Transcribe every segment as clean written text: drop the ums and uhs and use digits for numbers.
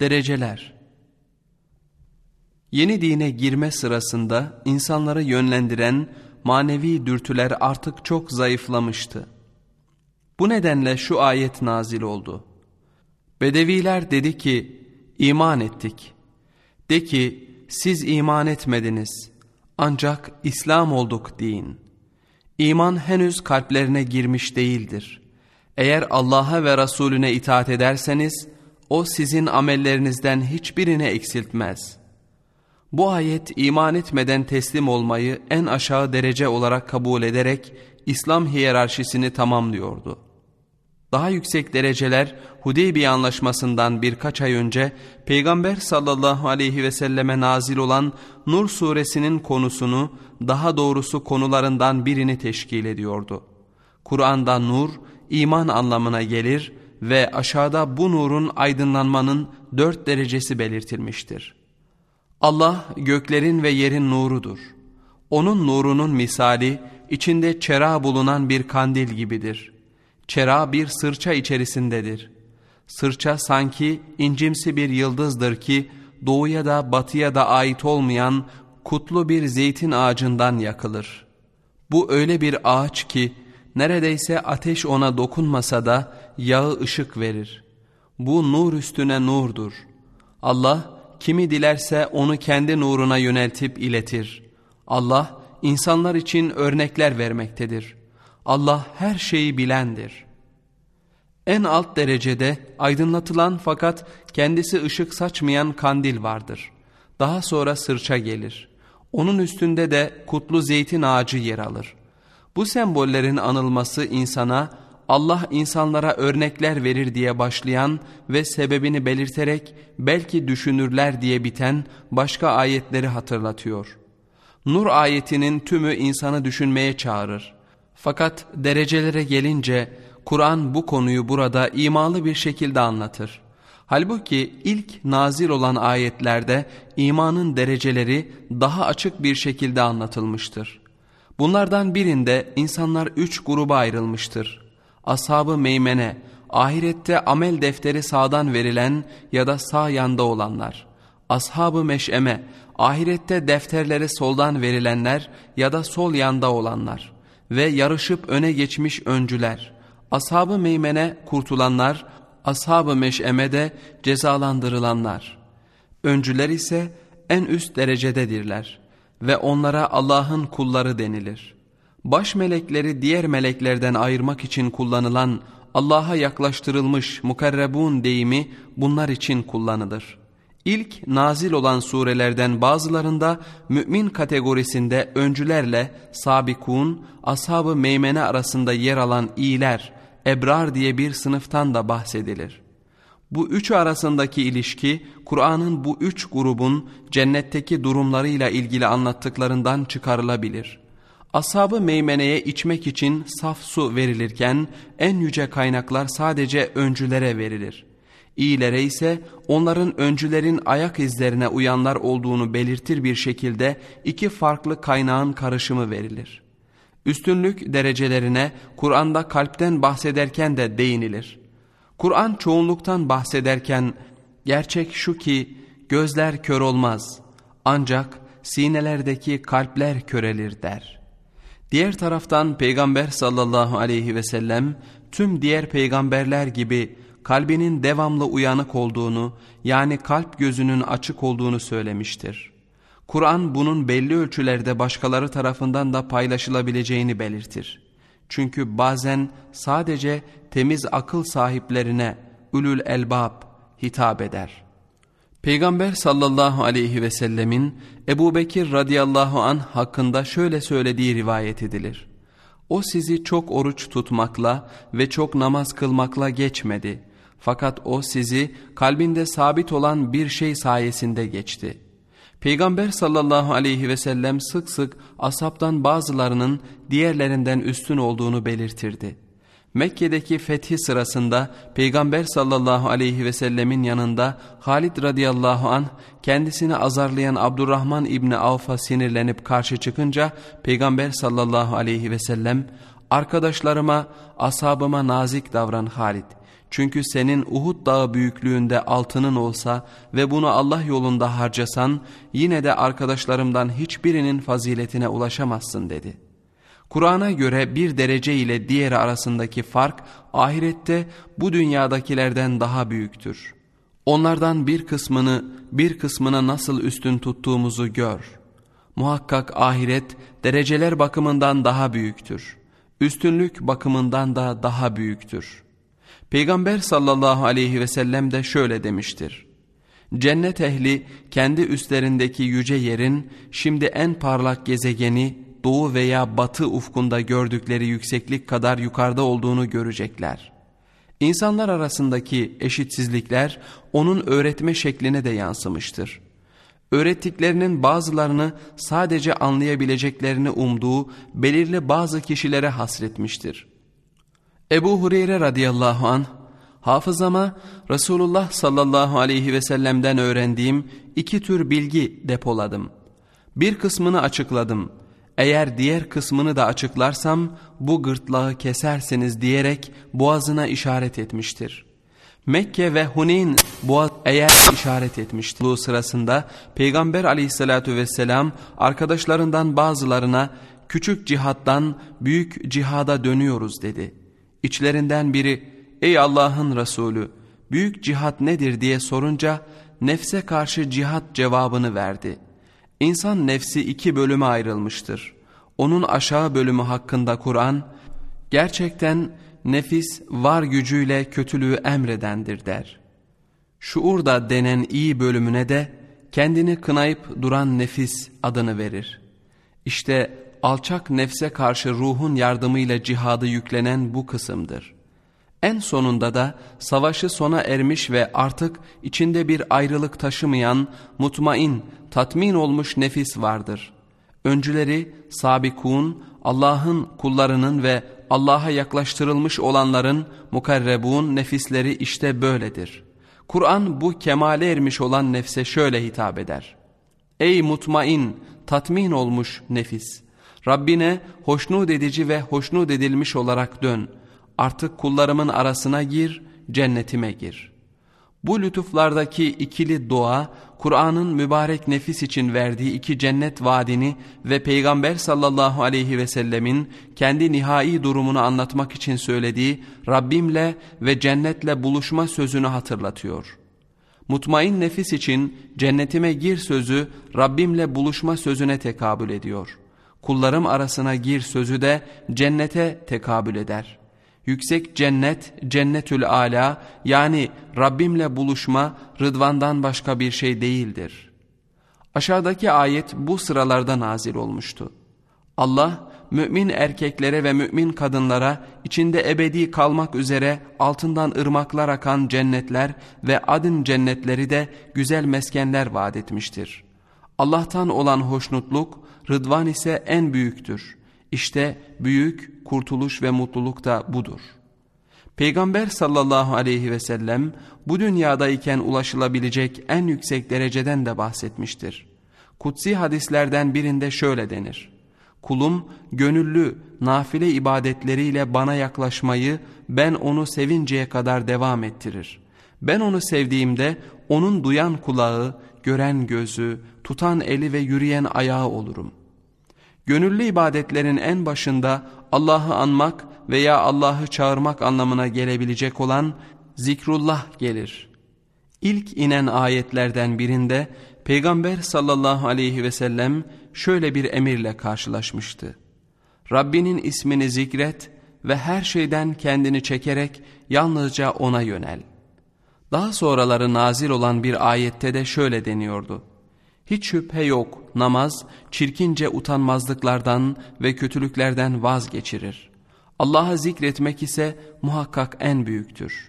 Dereceler. Yeni dine girme sırasında insanları yönlendiren manevi dürtüler artık çok zayıflamıştı. Bu nedenle şu ayet nazil oldu. Bedeviler dedi ki, iman ettik. De ki, siz iman etmediniz, ancak İslam olduk deyin. İman henüz kalplerine girmiş değildir. Eğer Allah'a ve Resulüne itaat ederseniz, o sizin amellerinizden hiçbirini eksiltmez. Bu ayet iman etmeden teslim olmayı en aşağı derece olarak kabul ederek İslam hiyerarşisini tamamlıyordu. Daha yüksek dereceler Hudeybiye Anlaşması'ndan birkaç ay önce Peygamber sallallahu aleyhi ve selleme nazil olan Nur suresinin konusunu, daha doğrusu konularından birini teşkil ediyordu. Kur'an'da nur, iman anlamına gelir ve aşağıda bu nurun aydınlanmanın 4 derecesi belirtilmiştir. Allah göklerin ve yerin nurudur. Onun nurunun misali içinde çera bulunan bir kandil gibidir. Çera bir sırça içerisindedir. Sırça sanki incimsi bir yıldızdır ki doğuya da batıya da ait olmayan kutlu bir zeytin ağacından yakılır. Bu öyle bir ağaç ki neredeyse ateş ona dokunmasa da yağı ışık verir. Bu nur üstüne nurdur. Allah kimi dilerse onu kendi nuruna yöneltip iletir. Allah insanlar için örnekler vermektedir. Allah her şeyi bilendir. En alt derecede aydınlatılan fakat kendisi ışık saçmayan kandil vardır. Daha sonra sırça gelir. Onun üstünde de kutlu zeytin ağacı yer alır. Bu sembollerin anılması insana Allah insanlara örnekler verir diye başlayan ve sebebini belirterek belki düşünürler diye biten başka ayetleri hatırlatıyor. Nur ayetinin tümü insanı düşünmeye çağırır. Fakat derecelere gelince Kur'an bu konuyu burada imalı bir şekilde anlatır. Halbuki ilk nazil olan ayetlerde imanın dereceleri daha açık bir şekilde anlatılmıştır. Bunlardan birinde insanlar 3 gruba ayrılmıştır. Ashab-ı meymene, ahirette amel defteri sağdan verilen ya da sağ yanda olanlar. Ashab-ı meş'eme, ahirette defterleri soldan verilenler ya da sol yanda olanlar. Ve yarışıp öne geçmiş öncüler. Ashab-ı meymene kurtulanlar, ashab-ı meş'eme de cezalandırılanlar. Öncüler ise en üst derecededirler ve onlara Allah'ın kulları denilir. Baş melekleri diğer meleklerden ayırmak için kullanılan Allah'a yaklaştırılmış mukarrebun deyimi bunlar için kullanılır. İlk nazil olan surelerden bazılarında mümin kategorisinde öncülerle sabikun, ashab-ı meymene arasında yer alan iyiler, ebrar diye bir sınıftan da bahsedilir. Bu üçü arasındaki ilişki Kur'an'ın bu 3 grubun cennetteki durumlarıyla ilgili anlattıklarından çıkarılabilir. Ashab-ı meymeneye içmek için saf su verilirken en yüce kaynaklar sadece öncülere verilir. İyilere ise onların öncülerin ayak izlerine uyanlar olduğunu belirtir bir şekilde 2 farklı kaynağın karışımı verilir. Üstünlük derecelerine Kur'an'da kalpten bahsederken de değinilir. Kur'an çoğunluktan bahsederken gerçek şu ki gözler kör olmaz ancak sinelerdeki kalpler körelir der. Diğer taraftan Peygamber sallallahu aleyhi ve sellem tüm diğer peygamberler gibi kalbinin devamlı uyanık olduğunu, yani kalp gözünün açık olduğunu söylemiştir. Kur'an bunun belli ölçülerde başkaları tarafından da paylaşılabileceğini belirtir. Çünkü bazen sadece temiz akıl sahiplerine, ulul elbab hitap eder. Peygamber sallallahu aleyhi ve sellemin Ebu Bekir radıyallahu anh hakkında şöyle söylediği rivayet edilir. O sizi çok oruç tutmakla ve çok namaz kılmakla geçmedi. Fakat o sizi kalbinde sabit olan bir şey sayesinde geçti. Peygamber sallallahu aleyhi ve sellem sık sık ashabtan bazılarının diğerlerinden üstün olduğunu belirtirdi. Mekke'deki fethi sırasında Peygamber sallallahu aleyhi ve sellemin yanında Halid radıyallahu anh kendisini azarlayan Abdurrahman İbni Avf'a sinirlenip karşı çıkınca Peygamber sallallahu aleyhi ve sellem arkadaşlarıma, ashabıma nazik davran Halid. Çünkü senin Uhud dağı büyüklüğünde altının olsa ve bunu Allah yolunda harcasan yine de arkadaşlarımdan hiçbirinin faziletine ulaşamazsın dedi. Kur'an'a göre bir derece ile diğeri arasındaki fark ahirette bu dünyadakilerden daha büyüktür. Onlardan bir kısmına nasıl üstün tuttuğumuzu gör. Muhakkak ahiret dereceler bakımından daha büyüktür. Üstünlük bakımından da daha büyüktür. Peygamber sallallahu aleyhi ve sellem de şöyle demiştir. Cennet ehli kendi üstlerindeki yüce yerin şimdi en parlak gezegeni doğu veya batı ufkunda gördükleri yükseklik kadar yukarıda olduğunu görecekler. İnsanlar arasındaki eşitsizlikler onun öğretme şekline de yansımıştır. Öğrettiklerinin bazılarını sadece anlayabileceklerini umduğu belirli bazı kişilere hasretmiştir. Ebu Hureyre radıyallahu anh, hafızama Resulullah sallallahu aleyhi ve sellem'den öğrendiğim 2 tür bilgi depoladım. Bir kısmını açıkladım. Eğer diğer kısmını da açıklarsam bu gırtlağı kesersiniz diyerek boğazına işaret etmiştir. Mekke ve Huneyn boğaz eğer işaret etmiştir. Bu sırasında Peygamber aleyhissalatu vesselam arkadaşlarından bazılarına küçük cihattan büyük cihada dönüyoruz dedi. İçlerinden biri ey Allah'ın Resulü büyük cihat nedir diye sorunca nefse karşı cihat cevabını verdi. İnsan nefsi 2 bölüme ayrılmıştır. Onun aşağı bölümü hakkında Kur'an gerçekten nefis var gücüyle kötülüğü emredendir der. Şuurda denen iyi bölümüne de kendini kınayıp duran nefis adını verir. İşte alçak nefse karşı ruhun yardımıyla cihadı yüklenen bu kısımdır. En sonunda da savaşı sona ermiş ve artık içinde bir ayrılık taşımayan, mutmain, tatmin olmuş nefis vardır. Öncüleri sabikun, Allah'ın kullarının ve Allah'a yaklaştırılmış olanların mukarrebun nefisleri işte böyledir. Kur'an bu kemale ermiş olan nefse şöyle hitap eder. Ey mutmain, tatmin olmuş nefis! Rabbine hoşnut edici ve hoşnut edilmiş olarak dön. Artık kullarımın arasına gir, cennetime gir. Bu lütuflardaki ikili dua, Kur'an'ın mübarek nefis için verdiği 2 cennet vaadini ve Peygamber sallallahu aleyhi ve sellemin kendi nihai durumunu anlatmak için söylediği Rabbimle ve cennetle buluşma sözünü hatırlatıyor. Mutmain nefis için cennetime gir sözü Rabbimle buluşma sözüne tekabül ediyor. Kullarım arasına gir sözü de cennete tekabül eder. Yüksek cennet, cennetül âlâ yani Rabbimle buluşma rıdvandan başka bir şey değildir. Aşağıdaki ayet bu sıralarda nazil olmuştu. Allah mümin erkeklere ve mümin kadınlara içinde ebedi kalmak üzere altından ırmaklar akan cennetler ve adın cennetleri de güzel meskenler vaat etmiştir. Allah'tan olan hoşnutluk, rıdvan ise en büyüktür. İşte büyük kurtuluş ve mutluluk da budur. Peygamber sallallahu aleyhi ve sellem bu dünyadayken ulaşılabilecek en yüksek dereceden de bahsetmiştir. Kutsi hadislerden birinde şöyle denir. Kulum gönüllü nafile ibadetleriyle bana yaklaşmayı ben onu sevinceye kadar devam ettirir. Ben onu sevdiğimde onun duyan kulağı, gören gözü, tutan eli ve yürüyen ayağı olurum. Gönüllü ibadetlerin en başında Allah'ı anmak veya Allah'ı çağırmak anlamına gelebilecek olan zikrullah gelir. İlk inen ayetlerden birinde Peygamber sallallahu aleyhi ve sellem şöyle bir emirle karşılaşmıştı. Rabbinin ismini zikret ve her şeyden kendini çekerek yalnızca ona yönel. Daha sonraları nazil olan bir ayette de şöyle deniyordu. Hiç şüphe yok namaz çirkince utanmazlıklardan ve kötülüklerden vazgeçirir. Allah'ı zikretmek ise muhakkak en büyüktür.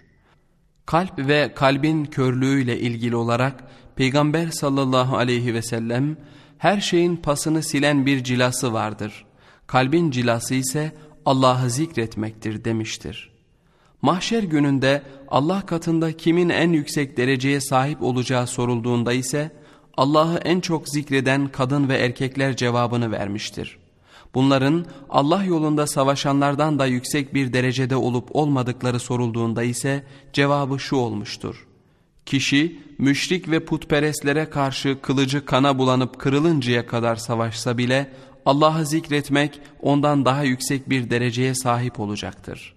Kalp ve kalbin körlüğüyle ilgili olarak Peygamber sallallahu aleyhi ve sellem her şeyin pasını silen bir cilası vardır. Kalbin cilası ise Allah'ı zikretmektir demiştir. Mahşer gününde Allah katında kimin en yüksek dereceye sahip olacağı sorulduğunda ise Allah'ı en çok zikreden kadın ve erkekler cevabını vermiştir. Bunların Allah yolunda savaşanlardan da yüksek bir derecede olup olmadıkları sorulduğunda ise cevabı şu olmuştur: Kişi müşrik ve putperestlere karşı kılıcı kana bulanıp kırılıncaya kadar savaşsa bile Allah'ı zikretmek ondan daha yüksek bir dereceye sahip olacaktır.